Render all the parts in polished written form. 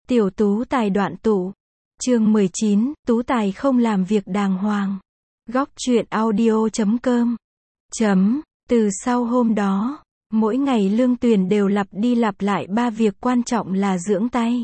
Tiểu tú tài đoạn tụ. Chương 19, tú tài không làm việc đàng hoàng. Góc truyện audio.com. Từ sau hôm đó, mỗi ngày Lương Tuyền đều lặp đi lặp lại 3 việc quan trọng là dưỡng tay,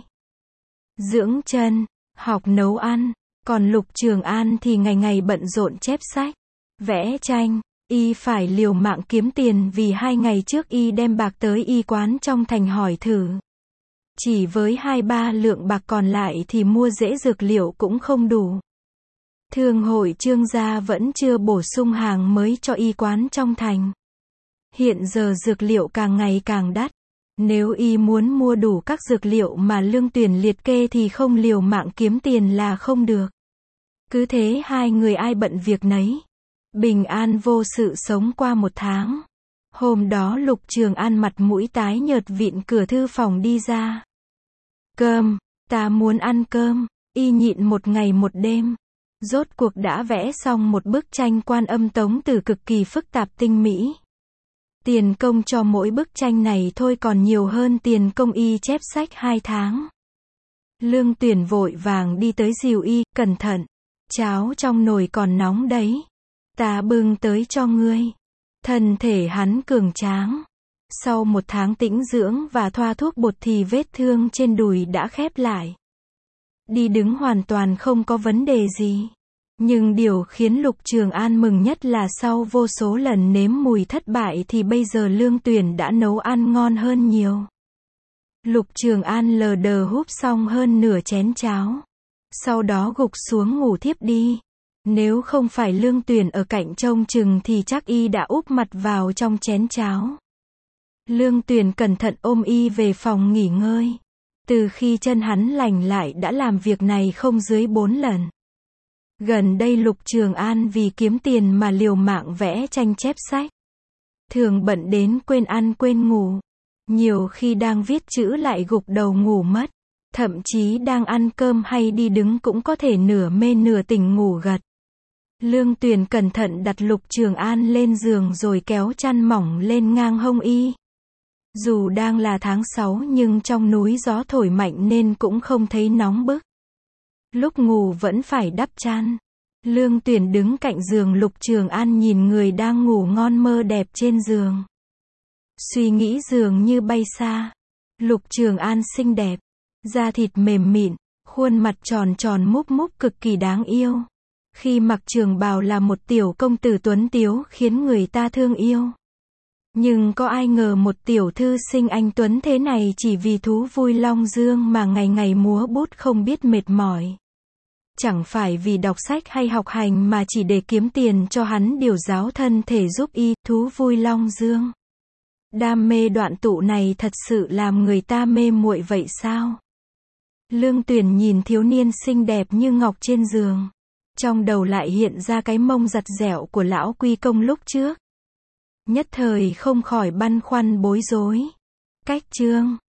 dưỡng chân, học nấu ăn. Còn Lục Trường An thì ngày ngày bận rộn chép sách, vẽ tranh. Y phải liều mạng kiếm tiền vì 2 ngày trước y đem bạc tới y quán trong thành hỏi thử. Chỉ với 2-3 lượng bạc còn lại thì mua rễ dược liệu cũng không đủ. Thương hội Trương gia vẫn chưa bổ sung hàng mới cho y quán trong thành. Hiện giờ dược liệu càng ngày càng đắt. Nếu y muốn mua đủ các dược liệu mà Lương Tuyền liệt kê thì không liều mạng kiếm tiền là không được. Cứ thế hai người ai bận việc nấy. Bình an vô sự sống qua 1 tháng. Hôm đó Lục Trường An mặt mũi tái nhợt vịn cửa thư phòng đi ra. Cơm, ta muốn ăn cơm. Y nhịn 1 ngày 1 đêm. Rốt cuộc đã vẽ xong một bức tranh Quan Âm Tống Tử cực kỳ phức tạp tinh mỹ. Tiền công cho mỗi bức tranh này thôi còn nhiều hơn tiền công y chép sách 2 tháng. Lương Tuyền vội vàng đi tới dìu y, cẩn thận. Cháo trong nồi còn nóng đấy. Ta bưng tới cho ngươi. Thân thể hắn cường tráng. Sau 1 tháng tĩnh dưỡng và thoa thuốc bột thì vết thương trên đùi đã khép lại. Đi đứng hoàn toàn không có vấn đề gì. Nhưng điều khiến Lục Trường An mừng nhất là sau vô số lần nếm mùi thất bại thì bây giờ Lương Tuyền đã nấu ăn ngon hơn nhiều. Lục Trường An lờ đờ húp xong hơn nửa chén cháo. Sau đó gục xuống ngủ thiếp đi. Nếu không phải Lương Tuyền ở cạnh trông chừng thì chắc y đã úp mặt vào trong chén cháo. Lương Tuyền cẩn thận ôm y về phòng nghỉ ngơi. Từ khi chân hắn lành lại đã làm việc này không dưới 4 lần. Gần đây Lục Trường An vì kiếm tiền mà liều mạng vẽ tranh chép sách. Thường bận đến quên ăn quên ngủ. Nhiều khi đang viết chữ lại gục đầu ngủ mất. Thậm chí đang ăn cơm hay đi đứng cũng có thể nửa mê nửa tỉnh ngủ gật. Lương Tuyền cẩn thận đặt Lục Trường An lên giường rồi kéo chăn mỏng lên ngang hông y. Dù đang là tháng 6 nhưng trong núi gió thổi mạnh nên cũng không thấy nóng bức. Lúc ngủ vẫn phải đắp chăn. Lương Tuyền đứng cạnh giường Lục Trường An nhìn người đang ngủ ngon mơ đẹp trên giường. Suy nghĩ dường như bay xa. Lục Trường An xinh đẹp, da thịt mềm mịn, khuôn mặt tròn tròn múp múp cực kỳ đáng yêu. Khi mặc trường bào là một tiểu công tử tuấn tiếu khiến người ta thương yêu. Nhưng có ai ngờ một tiểu thư sinh anh tuấn thế này chỉ vì thú vui long dương mà ngày ngày múa bút không biết mệt mỏi. Chẳng phải vì đọc sách hay học hành mà chỉ để kiếm tiền cho hắn điều giáo thân thể giúp y, thú vui long dương. Đam mê đoạn tụ này thật sự làm người ta mê muội vậy sao? Lương Tuyền nhìn thiếu niên xinh đẹp như ngọc trên giường. Trong đầu lại hiện ra cái mông giặt dẻo của lão Quy Công lúc trước. Nhất thời không khỏi băn khoăn bối rối. Cách chương